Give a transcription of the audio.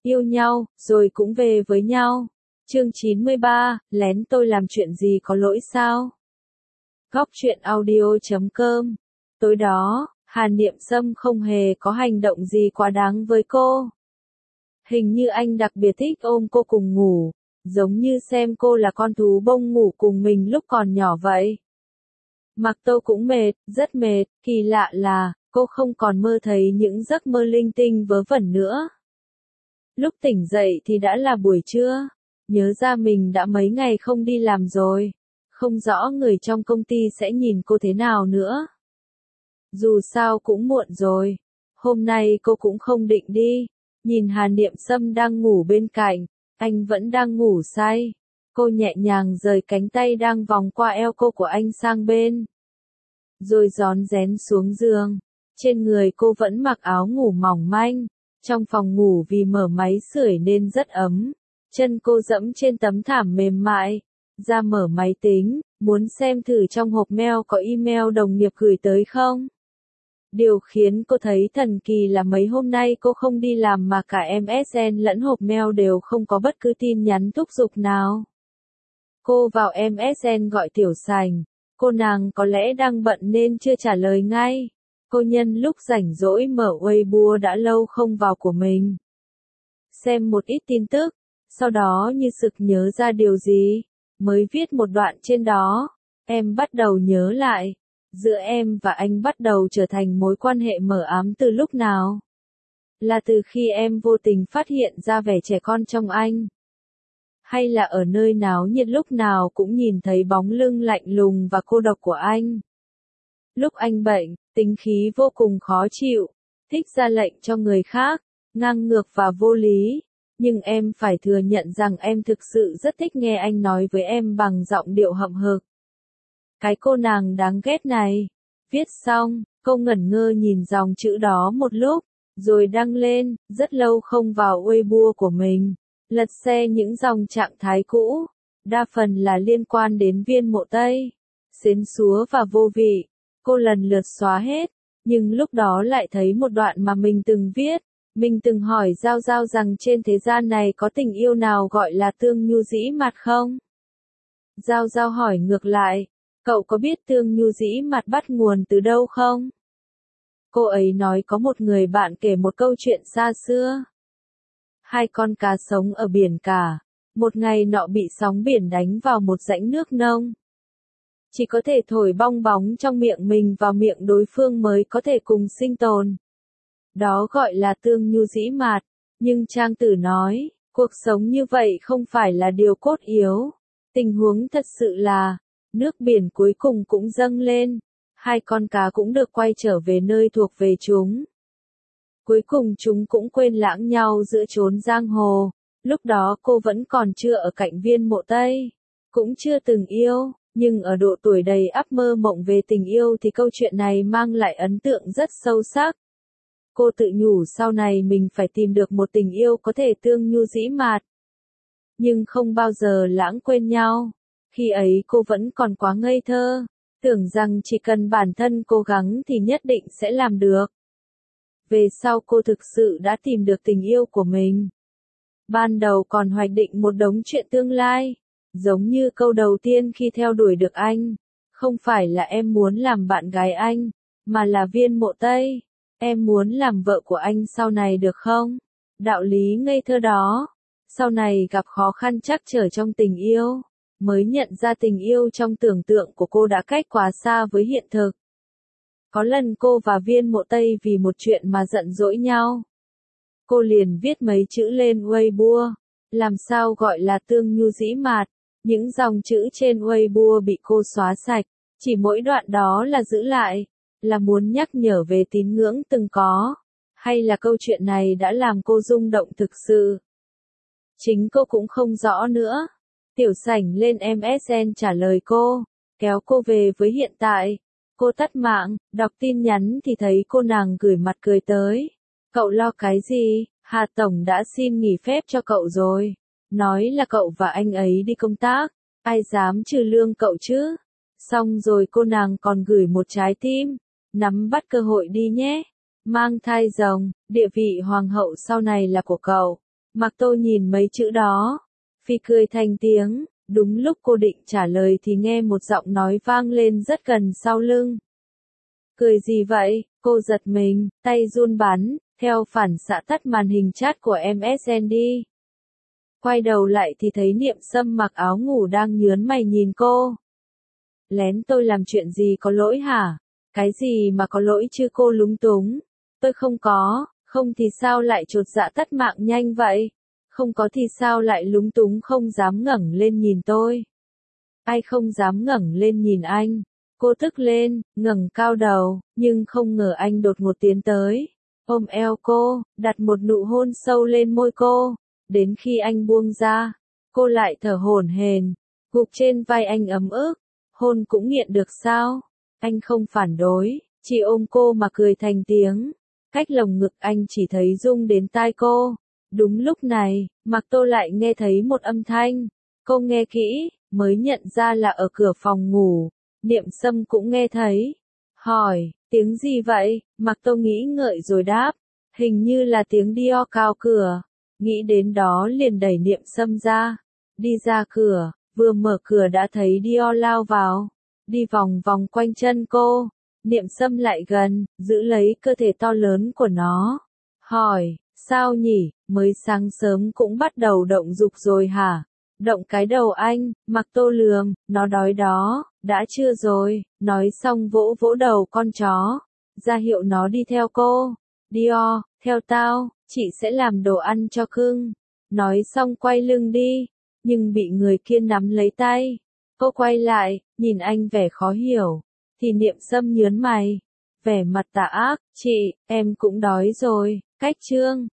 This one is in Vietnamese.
yêu nhau, rồi cũng về với nhau. Chương 93, lén tôi làm chuyện gì có lỗi sao? Góc truyện audio.com. Tối đó, Hàn Niệm Sâm không hề có hành động gì quá đáng với cô. Hình như anh đặc biệt thích ôm cô cùng ngủ, giống như xem cô là con thú bông ngủ cùng mình lúc còn nhỏ vậy. Mặc Tô cũng mệt, rất mệt, kỳ lạ là, cô không còn mơ thấy những giấc mơ linh tinh vớ vẩn nữa. Lúc tỉnh dậy thì đã là buổi trưa, nhớ ra mình đã mấy ngày không đi làm rồi, không rõ người trong công ty sẽ nhìn cô thế nào nữa. Dù sao cũng muộn rồi, hôm nay cô cũng không định đi, nhìn Hàn Niệm Sâm đang ngủ bên cạnh, anh vẫn đang ngủ say. Cô nhẹ nhàng rời cánh tay đang vòng qua eo cô của anh sang bên, rồi rón rén xuống giường. Trên người cô vẫn mặc áo ngủ mỏng manh, trong phòng ngủ vì mở máy sưởi nên rất ấm. Chân cô dẫm trên tấm thảm mềm mại, ra mở máy tính, muốn xem thử trong hộp mail có email đồng nghiệp gửi tới không. Điều khiến cô thấy thần kỳ là mấy hôm nay cô không đi làm mà cả MSN lẫn hộp mail đều không có bất cứ tin nhắn thúc giục nào. Cô vào MSN gọi Tiểu Sành, cô nàng có lẽ đang bận nên chưa trả lời ngay. Cô nhân lúc rảnh rỗi mở Weibo đã lâu không vào của mình, xem một ít tin tức, sau đó như sực nhớ ra điều gì, mới viết một đoạn trên đó. Em bắt đầu nhớ lại, giữa em và anh bắt đầu trở thành mối quan hệ mờ ám từ lúc nào? Là từ khi em vô tình phát hiện ra vẻ trẻ con trong anh? Hay là ở nơi náo nhiệt lúc nào cũng nhìn thấy bóng lưng lạnh lùng và cô độc của anh? Lúc anh bệnh, tính khí vô cùng khó chịu, thích ra lệnh cho người khác, ngang ngược và vô lý. Nhưng em phải thừa nhận rằng em thực sự rất thích nghe anh nói với em bằng giọng điệu hậm hực. Cái cô nàng đáng ghét này. Viết xong, cô ngẩn ngơ nhìn dòng chữ đó một lúc, rồi đăng lên, rất lâu không vào Weibo của mình. Lật xe những dòng trạng thái cũ, đa phần là liên quan đến Viên Mộ Tây, xến xúa và vô vị. Cô lần lượt xóa hết, nhưng lúc đó lại thấy một đoạn mà mình từng viết. Mình từng hỏi Giao Giao rằng trên thế gian này có tình yêu nào gọi là tương nhu dĩ mạt không? Giao Giao hỏi ngược lại, cậu có biết tương nhu dĩ mạt bắt nguồn từ đâu không? Cô ấy nói có một người bạn kể một câu chuyện xa xưa. Hai con cá sống ở biển cả, một ngày nọ bị sóng biển đánh vào một rãnh nước nông. Chỉ có thể thổi bong bóng trong miệng mình vào miệng đối phương mới có thể cùng sinh tồn. Đó gọi là tương nhu dĩ mạt, nhưng Trang Tử nói, cuộc sống như vậy không phải là điều cốt yếu. Tình huống thật sự là, nước biển cuối cùng cũng dâng lên, hai con cá cũng được quay trở về nơi thuộc về chúng. Cuối cùng chúng cũng quên lãng nhau giữa chốn giang hồ, lúc đó cô vẫn còn chưa ở cạnh Viên Mộ Tây, cũng chưa từng yêu, nhưng ở độ tuổi đầy ắp mơ mộng về tình yêu thì câu chuyện này mang lại ấn tượng rất sâu sắc. Cô tự nhủ sau này mình phải tìm được một tình yêu có thể tương nhu dĩ mạt, nhưng không bao giờ lãng quên nhau. Khi ấy cô vẫn còn quá ngây thơ, tưởng rằng chỉ cần bản thân cố gắng thì nhất định sẽ làm được. Về sau cô thực sự đã tìm được tình yêu của mình. Ban đầu còn hoạch định một đống chuyện tương lai, giống như câu đầu tiên khi theo đuổi được anh. Không phải là em muốn làm bạn gái anh, mà là Viên Mộ Tây. Em muốn làm vợ của anh sau này được không? Đạo lý ngây thơ đó. Sau này gặp khó khăn trắc trở trong tình yêu, mới nhận ra tình yêu trong tưởng tượng của cô đã cách quá xa với hiện thực. Có lần cô và Viên Mộ Tây vì một chuyện mà giận dỗi nhau. Cô liền viết mấy chữ lên Weibo, làm sao gọi là tương nhu dĩ mạt. Những dòng chữ trên Weibo bị cô xóa sạch, chỉ mỗi đoạn đó là giữ lại, là muốn nhắc nhở về tín ngưỡng từng có, hay là câu chuyện này đã làm cô rung động thực sự. Chính cô cũng không rõ nữa. Tiểu Sảnh lên MSN trả lời cô, kéo cô về với hiện tại. Cô tắt mạng, đọc tin nhắn thì thấy cô nàng gửi mặt cười tới. Cậu lo cái gì? Hà Tổng đã xin nghỉ phép cho cậu rồi. Nói là cậu và anh ấy đi công tác, ai dám trừ lương cậu chứ? Xong rồi cô nàng còn gửi một trái tim. Nắm bắt cơ hội đi nhé. Mang thai rồng, địa vị hoàng hậu sau này là của cậu. Mặc Tô nhìn mấy chữ đó, phi cười thành tiếng, đúng lúc cô định trả lời thì nghe một giọng nói vang lên rất gần sau lưng. Cười gì vậy? Cô giật mình, tay run bắn, theo phản xạ tắt màn hình chat của MSN đi. Quay đầu lại thì thấy Niệm Sâm mặc áo ngủ đang nhướng mày nhìn cô. Lén tôi làm chuyện gì có lỗi hả? Cái gì mà có lỗi chứ, cô lúng túng. Tôi không có, không thì sao lại chột dạ tắt mạng nhanh vậy? Không có thì sao lại lúng túng không dám ngẩng lên nhìn tôi? Ai không dám ngẩng lên nhìn anh? Cô tức lên, ngẩng cao đầu, nhưng không ngờ anh đột ngột tiến tới, ôm eo cô, đặt một nụ hôn sâu lên môi cô. Đến khi anh buông ra, cô lại thở hổn hển, gục trên vai anh ấm ức. Hôn cũng nghiện được sao? Anh không phản đối, chỉ ôm cô mà cười thành tiếng. Cách lồng ngực anh chỉ thấy rung đến tai cô. Đúng lúc này, Mạc Tô lại nghe thấy một âm thanh. Cô nghe kỹ, mới nhận ra là ở cửa phòng ngủ. Niệm Sâm cũng nghe thấy. Hỏi, tiếng gì vậy? Mạc Tô nghĩ ngợi rồi đáp. Hình như là tiếng Dior cao cửa. Nghĩ đến đó liền đẩy Niệm Sâm ra. Đi ra cửa, vừa mở cửa đã thấy Dior lao vào. Đi vòng vòng quanh chân cô. Niệm Sâm lại gần, giữ lấy cơ thể to lớn của nó. Hỏi, sao nhỉ, mới sáng sớm cũng bắt đầu động dục rồi hả? Động cái đầu anh, Mạc Tô lườm, nó đói đó, đã chưa rồi, nói xong vỗ vỗ đầu con chó, ra hiệu nó đi theo cô. Dior, theo tao, chị sẽ làm đồ ăn cho cưng. Nói xong quay lưng đi, nhưng bị người kia nắm lấy tay. Cô quay lại, nhìn anh vẻ khó hiểu, thì Niệm Sâm nhướng mày, vẻ mặt tà ác, chị, em cũng đói rồi, cách chương.